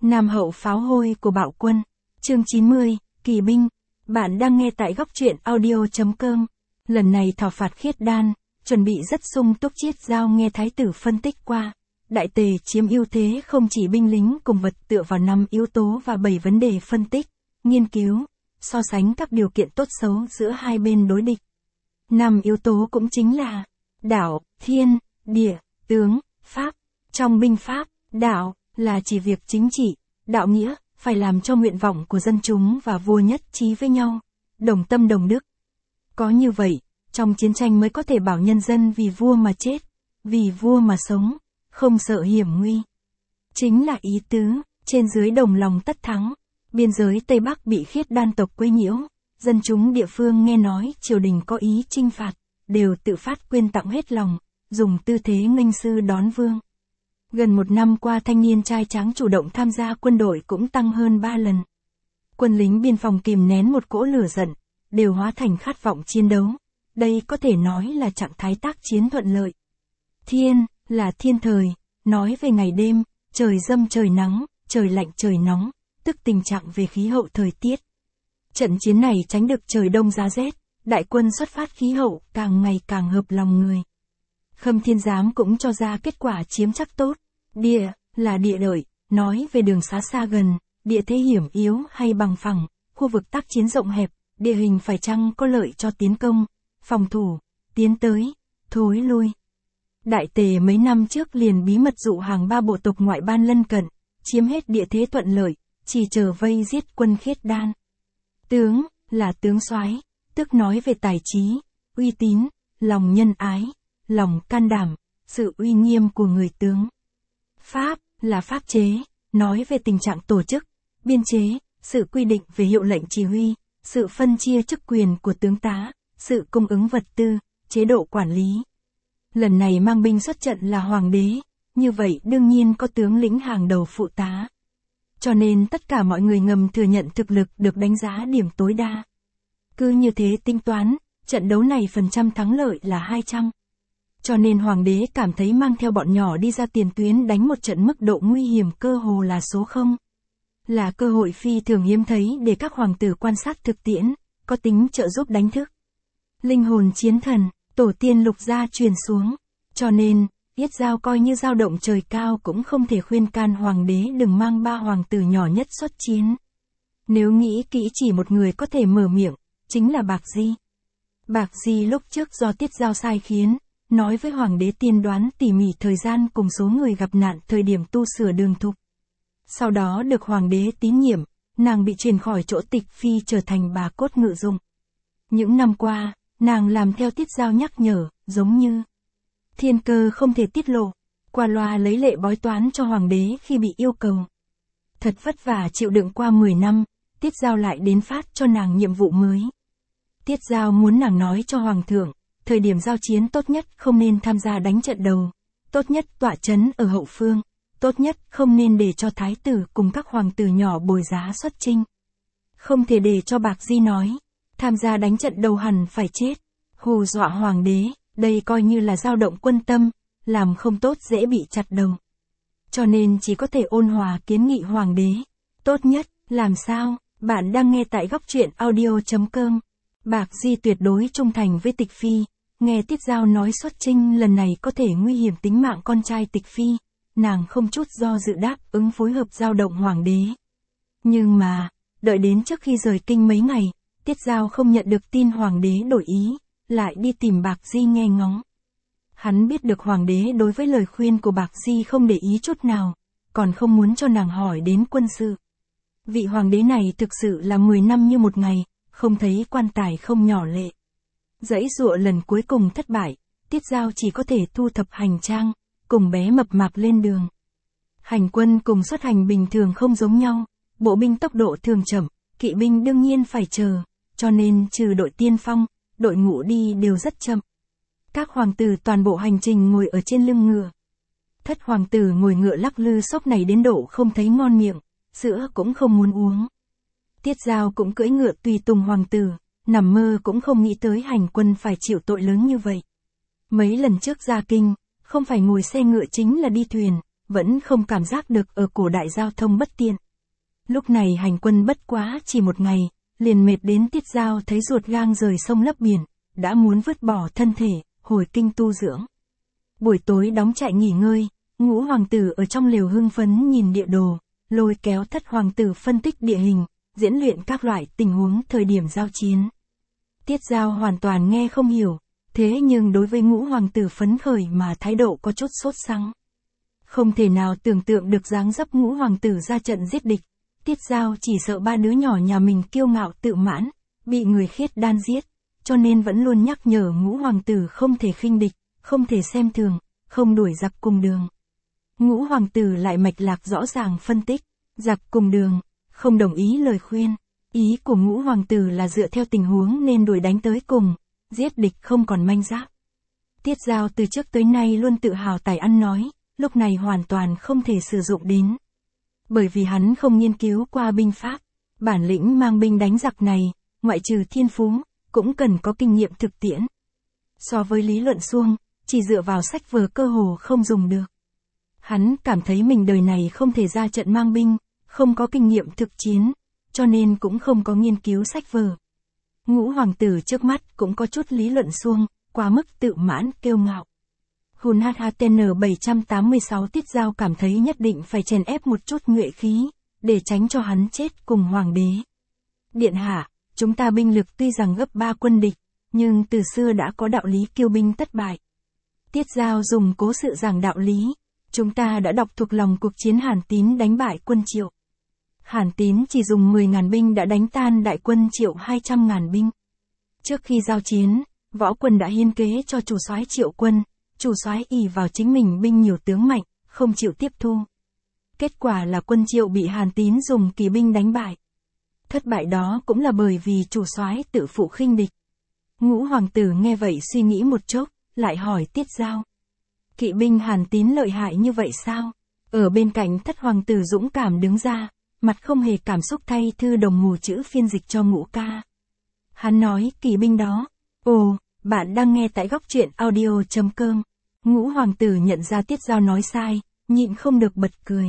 Nam hậu pháo hôi của Bạo Quân. Chương 90, Kỳ binh. Bạn đang nghe tại góc truyện audio.com. Lần này thảo phạt Khiết Đan, chuẩn bị rất sung túc. Chiết Dao nghe thái tử phân tích qua. Đại tề chiếm ưu thế không chỉ binh lính cùng vật tựa vào 5 yếu tố và 7 vấn đề phân tích, nghiên cứu, so sánh các điều kiện tốt xấu giữa hai bên đối địch. 5 yếu tố cũng chính là đạo, thiên, địa, tướng, pháp. Trong binh pháp, đạo là chỉ việc chính trị, đạo nghĩa, phải làm cho nguyện vọng của dân chúng và vua nhất trí với nhau, đồng tâm đồng đức. Có như vậy, trong chiến tranh mới có thể bảo nhân dân vì vua mà chết, vì vua mà sống, không sợ hiểm nguy. Chính là ý tứ, trên dưới đồng lòng tất thắng. Biên giới Tây Bắc bị Khiết Đan tộc quấy nhiễu, dân chúng địa phương nghe nói triều đình có ý chinh phạt, đều tự phát quyên tặng hết lòng, dùng tư thế nghênh sư đón vương. Gần 1 năm qua thanh niên trai tráng chủ động tham gia quân đội cũng tăng hơn 3 lần. Quân lính biên phòng kìm nén một cỗ lửa giận, đều hóa thành khát vọng chiến đấu. Đây có thể nói là trạng thái tác chiến thuận lợi. Thiên, là thiên thời, nói về ngày đêm, trời râm trời nắng, trời lạnh trời nóng, tức tình trạng về khí hậu thời tiết. Trận chiến này tránh được trời đông giá rét, đại quân xuất phát khí hậu càng ngày càng hợp lòng người. Khâm Thiên Giám cũng cho ra kết quả chiếm chắc tốt. Địa, là địa lợi, nói về đường xá xa gần, địa thế hiểm yếu hay bằng phẳng, khu vực tác chiến rộng hẹp, địa hình phải chăng có lợi cho tiến công, phòng thủ, tiến tới, thối lui. Đại tề mấy năm trước liền bí mật dụ hàng 3 bộ tộc ngoại ban lân cận, chiếm hết địa thế thuận lợi, chỉ chờ vây giết quân Khiết Đan. Tướng, là tướng soái, tức nói về tài trí, uy tín, lòng nhân ái, lòng can đảm, sự uy nghiêm của người tướng. Pháp, là pháp chế, nói về tình trạng tổ chức, biên chế, sự quy định về hiệu lệnh chỉ huy, sự phân chia chức quyền của tướng tá, sự cung ứng vật tư, chế độ quản lý. Lần này mang binh xuất trận là hoàng đế, như vậy đương nhiên có tướng lĩnh hàng đầu phụ tá. Cho nên tất cả mọi người ngầm thừa nhận thực lực được đánh giá điểm tối đa. Cứ như thế tính toán, trận đấu này phần trăm thắng lợi là 200. Cho nên hoàng đế cảm thấy mang theo bọn nhỏ đi ra tiền tuyến đánh một trận mức độ nguy hiểm cơ hồ là số 0. Là cơ hội phi thường hiếm thấy để các hoàng tử quan sát thực tiễn, có tính trợ giúp đánh thức. Linh hồn chiến thần, tổ tiên Lục gia truyền xuống. Cho nên, Yết Dao coi như dao động trời cao cũng không thể khuyên can hoàng đế đừng mang 3 hoàng tử nhỏ nhất xuất chiến. Nếu nghĩ kỹ chỉ một người có thể mở miệng, chính là Bạc Di. Bạc Di lúc trước do Tiết Dao sai khiến, nói với hoàng đế tiên đoán tỉ mỉ thời gian cùng số người gặp nạn thời điểm tu sửa đường thục. Sau đó được hoàng đế tín nhiệm, nàng bị truyền khỏi chỗ tịch phi trở thành bà cốt ngự dụng. Những năm qua, nàng làm theo Tiết Dao nhắc nhở, giống như thiên cơ không thể tiết lộ, qua loa lấy lệ bói toán cho hoàng đế khi bị yêu cầu. Thật vất vả chịu đựng qua 10 năm, Tiết Dao lại đến phát cho nàng nhiệm vụ mới. Tiết Dao muốn nàng nói cho hoàng thượng, thời điểm giao chiến tốt nhất không nên tham gia đánh trận đầu, tốt nhất tọa trấn ở hậu phương, tốt nhất không nên để cho thái tử cùng các hoàng tử nhỏ bồi giá xuất chinh. Không thể để cho Bạc Di nói, tham gia đánh trận đầu hẳn phải chết, hù dọa hoàng đế, đây coi như là dao động quân tâm, làm không tốt dễ bị chặt đầu. Cho nên chỉ có thể ôn hòa kiến nghị hoàng đế, tốt nhất, làm sao, bạn đang nghe tại góc truyện audio.com. Bạc Di tuyệt đối trung thành với tịch phi, nghe Tiết Dao nói xuất chinh lần này có thể nguy hiểm tính mạng con trai tịch phi, nàng không chút do dự đáp ứng phối hợp dao động hoàng đế. Nhưng mà, đợi đến trước khi rời kinh mấy ngày, Tiết Dao không nhận được tin hoàng đế đổi ý, lại đi tìm Bạc Di nghe ngóng. Hắn biết được hoàng đế đối với lời khuyên của Bạc Di không để ý chút nào, còn không muốn cho nàng hỏi đến quân sự. Vị hoàng đế này thực sự là 10 năm như một ngày, không thấy quan tài không nhỏ lệ. Dãy dụa lần cuối cùng thất bại, Tiết Dao chỉ có thể thu thập hành trang, cùng bé mập mạp lên đường. Hành quân cùng xuất hành bình thường không giống nhau, bộ binh tốc độ thường chậm, kỵ binh đương nhiên phải chờ, cho nên trừ đội tiên phong, đội ngũ đi đều rất chậm. Các hoàng tử toàn bộ hành trình ngồi ở trên lưng ngựa. Thất hoàng tử ngồi ngựa lắc lư sốc này đến độ không thấy ngon miệng, sữa cũng không muốn uống. Tiết Dao cũng cưỡi ngựa tùy tùng hoàng tử, nằm mơ cũng không nghĩ tới hành quân phải chịu tội lớn như vậy. Mấy lần trước ra kinh, không phải ngồi xe ngựa chính là đi thuyền, vẫn không cảm giác được ở cổ đại giao thông bất tiện. Lúc này hành quân bất quá chỉ một ngày, liền mệt đến Tiết Dao thấy ruột gang rời sông lấp biển, đã muốn vứt bỏ thân thể, hồi kinh tu dưỡng. Buổi tối đóng trại nghỉ ngơi, Ngũ hoàng tử ở trong lều hưng phấn nhìn địa đồ, lôi kéo Thất hoàng tử phân tích địa hình, diễn luyện các loại tình huống thời điểm giao chiến. Tiết Dao hoàn toàn nghe không hiểu, thế nhưng đối với Ngũ hoàng tử phấn khởi mà thái độ có chút sốt sắng. Không thể nào tưởng tượng được dáng dấp Ngũ hoàng tử ra trận giết địch. Tiết Dao chỉ sợ ba đứa nhỏ nhà mình kiêu ngạo tự mãn, bị người khiết đan giết, cho nên vẫn luôn nhắc nhở Ngũ hoàng tử không thể khinh địch, không thể xem thường, không đuổi giặc cùng đường. Ngũ hoàng tử lại mạch lạc rõ ràng phân tích, giặc cùng đường, không đồng ý lời khuyên. Ý của Ngũ hoàng tử là dựa theo tình huống nên đuổi đánh tới cùng, giết địch không còn manh giáp. Tiết Dao từ trước tới nay luôn tự hào tài ăn nói, lúc này hoàn toàn không thể sử dụng đến. Bởi vì hắn không nghiên cứu qua binh pháp, bản lĩnh mang binh đánh giặc này, ngoại trừ thiên phú, cũng cần có kinh nghiệm thực tiễn. So với lý luận suông, chỉ dựa vào sách vở cơ hồ không dùng được. Hắn cảm thấy mình đời này không thể ra trận mang binh, không có kinh nghiệm thực chiến, cho nên cũng không có nghiên cứu sách vở. Ngũ hoàng tử trước mắt cũng có chút lý luận suông, quá mức tự mãn kiêu ngạo. Hun HHTN 786 Tiết Dao cảm thấy nhất định phải chèn ép một chút nhuệ khí, để tránh cho hắn chết cùng hoàng đế. Điện hạ, chúng ta binh lực tuy rằng gấp 3 quân địch, nhưng từ xưa đã có đạo lý kiêu binh tất bại. Tiết Dao dùng cố sự giảng đạo lý, chúng ta đã đọc thuộc lòng cuộc chiến Hàn Tín đánh bại quân Triệu. Hàn Tín chỉ dùng 10.000 binh đã đánh tan đại quân Triệu 200.000 binh. Trước khi giao chiến, võ quân đã hiên kế cho chủ soái Triệu quân, chủ soái ỷ vào chính mình binh nhiều tướng mạnh, không chịu tiếp thu. Kết quả là quân Triệu bị Hàn Tín dùng kỳ binh đánh bại. Thất bại đó cũng là bởi vì chủ soái tự phụ khinh địch. Ngũ hoàng tử nghe vậy suy nghĩ một chốc, lại hỏi Tiết Dao. Kỵ binh Hàn Tín lợi hại như vậy sao? Ở bên cạnh Thất hoàng tử dũng cảm đứng ra, mặt không hề cảm xúc thay thư đồng mù chữ phiên dịch cho Ngũ ca. Hắn nói kỳ binh đó. Ồ, bạn đang nghe tại góc truyện audio.com. Ngũ hoàng tử nhận ra Tiết Dao nói sai, nhịn không được bật cười.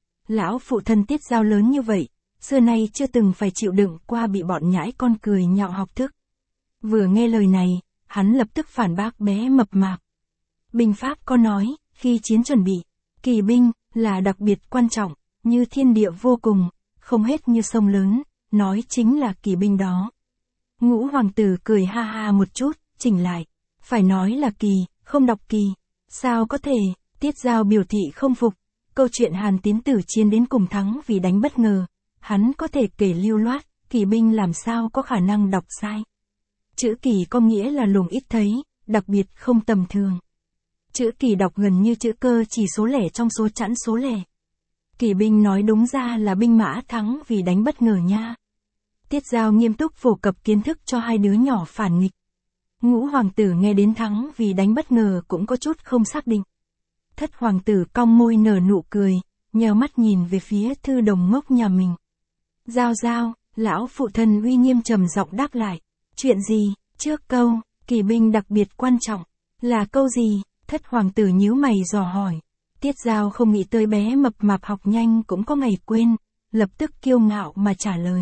Lão phụ thân Tiết Dao lớn như vậy, xưa nay chưa từng phải chịu đựng qua bị bọn nhãi con cười nhạo học thức. Vừa nghe lời này, hắn lập tức phản bác bé mập mạp. Binh pháp có nói, khi chiến chuẩn bị, kỳ binh là đặc biệt quan trọng, như thiên địa vô cùng, không hết như sông lớn, nói chính là kỳ binh đó. Ngũ hoàng tử cười ha ha một chút, chỉnh lại. Phải nói là kỳ, không đọc kỳ. Sao có thể? Tiết Dao biểu thị không phục. Câu chuyện Hàn Tín tử chiến đến cùng thắng vì đánh bất ngờ. Hắn có thể kể lưu loát, kỳ binh làm sao có khả năng đọc sai. Chữ kỳ có nghĩa là luồng ít thấy, đặc biệt không tầm thường. Chữ kỳ đọc gần như chữ cơ chỉ số lẻ trong số chẵn số lẻ. Kỳ binh nói đúng ra là binh mã thắng vì đánh bất ngờ nha. Tiết Dao nghiêm túc phổ cập kiến thức cho hai đứa nhỏ phản nghịch. Ngũ hoàng tử nghe đến thắng vì đánh bất ngờ cũng có chút không xác định. Thất hoàng tử cong môi nở nụ cười, nheo mắt nhìn về phía thư đồng ngốc nhà mình. Dao Dao, lão phụ thân uy nghiêm trầm giọng đáp lại. Chuyện gì? Trước câu, kỳ binh đặc biệt quan trọng. Là câu gì? Thất hoàng tử nhíu mày dò hỏi. Tiết Dao không nghĩ tới bé mập mạp học nhanh cũng có ngày quên, lập tức kiêu ngạo mà trả lời.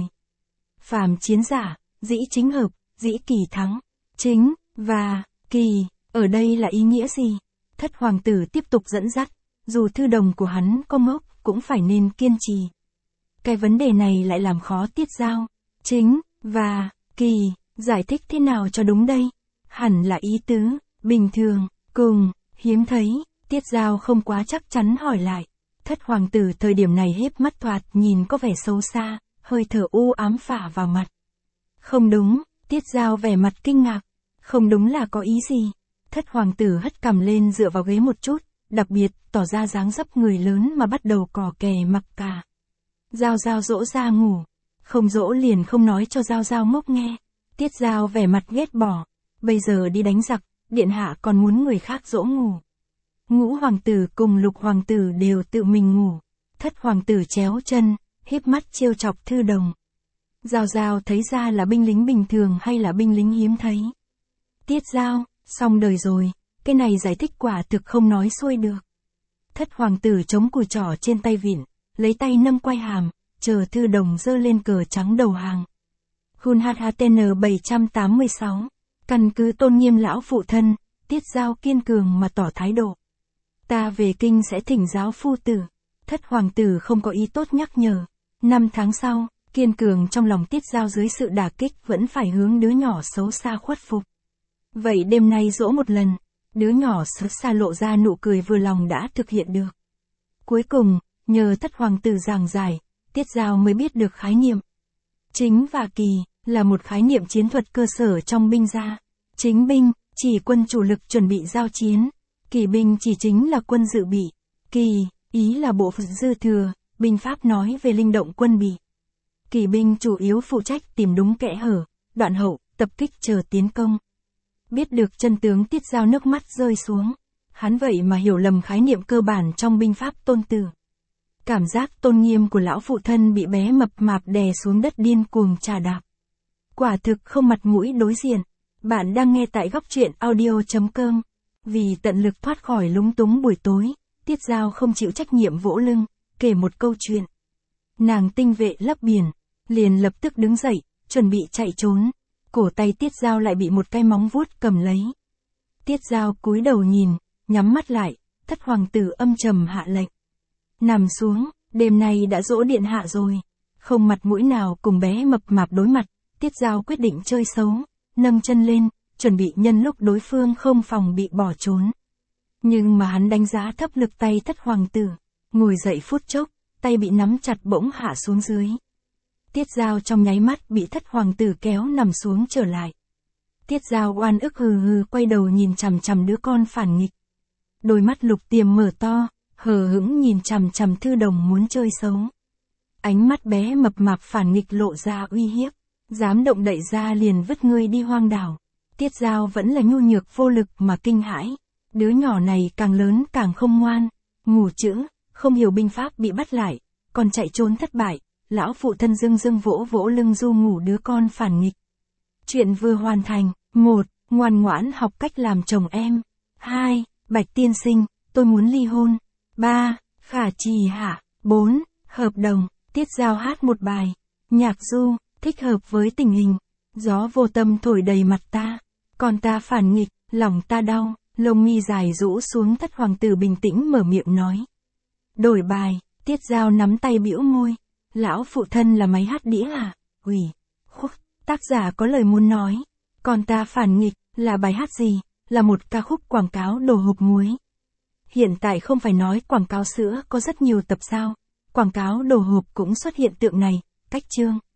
Phàm chiến giả, dĩ chính hợp, dĩ kỳ thắng. Chính, và, kỳ, ở đây là ý nghĩa gì? Thất hoàng tử tiếp tục dẫn dắt, dù thư đồng của hắn có ngốc, cũng phải nên kiên trì. Cái vấn đề này lại làm khó Tiết Dao. Chính, và, kỳ, giải thích thế nào cho đúng đây? Hẳn là ý tứ, bình thường, cùng, hiếm thấy. Tiết Dao không quá chắc chắn hỏi lại. Thất hoàng tử thời điểm này híp mắt thoạt nhìn có vẻ xấu xa, hơi thở u ám phả vào mặt. Không đúng, Tiết Dao vẻ mặt kinh ngạc. Không đúng là có ý gì? Thất hoàng tử hất cằm lên dựa vào ghế một chút, đặc biệt tỏ ra dáng dấp người lớn mà bắt đầu cò kè mặc cả. Dao Dao dỗ ra ngủ. Không dỗ liền không nói cho Dao Dao ngốc nghe. Tiết Dao vẻ mặt ghét bỏ. Bây giờ đi đánh giặc, điện hạ còn muốn người khác dỗ ngủ. Ngũ hoàng tử cùng lục hoàng tử đều tự mình ngủ. Thất hoàng tử chéo chân, híp mắt trêu chọc thư đồng. Dao Dao thấy ra là binh lính bình thường hay là binh lính hiếm thấy. Tiết Dao, xong đời rồi, cái này giải thích quả thực không nói xuôi được. Thất hoàng tử chống cùi trỏ trên tay vịn, lấy tay nâng quai hàm, chờ thư đồng dơ lên cờ trắng đầu hàng. Hun HHTN 786. Căn cứ tôn nghiêm lão phụ thân, Tiết Giao kiên cường mà tỏ thái độ. Ta về kinh sẽ thỉnh giáo phu tử. Thất hoàng tử không có ý tốt nhắc nhở. 5 tháng sau, kiên cường trong lòng Tiết Giao dưới sự đả kích vẫn phải hướng đứa nhỏ xấu xa khuất phục. Vậy đêm nay dỗ một lần, đứa nhỏ xấu xa lộ ra nụ cười vừa lòng đã thực hiện được. Cuối cùng, nhờ thất hoàng tử giảng giải, Tiết Giao mới biết được khái niệm chính và kỳ, là một khái niệm chiến thuật cơ sở trong binh gia. Chính binh, chỉ quân chủ lực chuẩn bị giao chiến. Kỳ binh chỉ chính là quân dự bị. Kỳ, ý là bộ phận dư thừa, binh pháp nói về linh động quân bị. Kỳ binh chủ yếu phụ trách tìm đúng kẽ hở, đoạn hậu, tập kích chờ tiến công. Biết được chân tướng Tiết Giao nước mắt rơi xuống. Hắn vậy mà hiểu lầm khái niệm cơ bản trong binh pháp Tôn Tử. Cảm giác tôn nghiêm của lão phụ thân bị bé mập mạp đè xuống đất điên cuồng trà đạp. Quả thực không mặt mũi đối diện. Bạn đang nghe tại góc truyện audio.com. Vì tận lực thoát khỏi lúng túng buổi tối, Tiết Giao không chịu trách nhiệm vỗ lưng, kể một câu chuyện. Nàng tinh vệ lấp biển, liền lập tức đứng dậy, chuẩn bị chạy trốn. Cổ tay Tiết Giao lại bị một cái móng vuốt cầm lấy. Tiết Giao cúi đầu nhìn, nhắm mắt lại, thất hoàng tử âm trầm hạ lệnh. Nằm xuống, đêm nay đã dỗ điện hạ rồi. Không mặt mũi nào cùng bé mập mạp đối mặt, Tiết Giao quyết định chơi xấu, nâng chân lên, chuẩn bị nhân lúc đối phương không phòng bị bỏ trốn. Nhưng mà hắn đánh giá thấp lực tay thất hoàng tử, ngồi dậy phút chốc, tay bị nắm chặt bỗng hạ xuống dưới. Tiết Giao trong nháy mắt bị thất hoàng tử kéo nằm xuống trở lại. Tiết Giao oan ức hừ hừ quay đầu nhìn chằm chằm đứa con phản nghịch. Đôi mắt Lục Tiềm mở to, hờ hững nhìn chằm chằm thư đồng muốn chơi xấu. Ánh mắt bé mập mạp phản nghịch lộ ra uy hiếp, dám động đậy ra liền vứt ngươi đi hoang đảo. Tiết Giao vẫn là nhu nhược vô lực mà kinh hãi. Đứa nhỏ này càng lớn càng không ngoan, ngủ chữ, không hiểu binh pháp bị bắt lại, còn chạy trốn thất bại. Lão phụ thân dưng dưng vỗ vỗ lưng du ngủ đứa con phản nghịch. Chuyện vừa hoàn thành. 1. Ngoan ngoãn học cách làm chồng em. 2. Bạch tiên sinh, tôi muốn ly hôn. 3. Khả trì hạ. 4. Hợp đồng. Tiết Giao hát một bài nhạc du, thích hợp với tình hình. Gió vô tâm thổi đầy mặt ta, còn ta phản nghịch, lòng ta đau. Lông mi dài rũ xuống, thất hoàng tử bình tĩnh mở miệng nói. Đổi bài. Tiết Giao nắm tay bĩu môi. Lão phụ thân là máy hát đĩa à? Ủy khuất, tác giả có lời muốn nói. Còn ta phản nghịch, là bài hát gì? Là một ca khúc quảng cáo đồ hộp muối. Hiện tại không phải nói quảng cáo sữa có rất nhiều tập sao? Quảng cáo đồ hộp cũng xuất hiện tượng này, cách chương.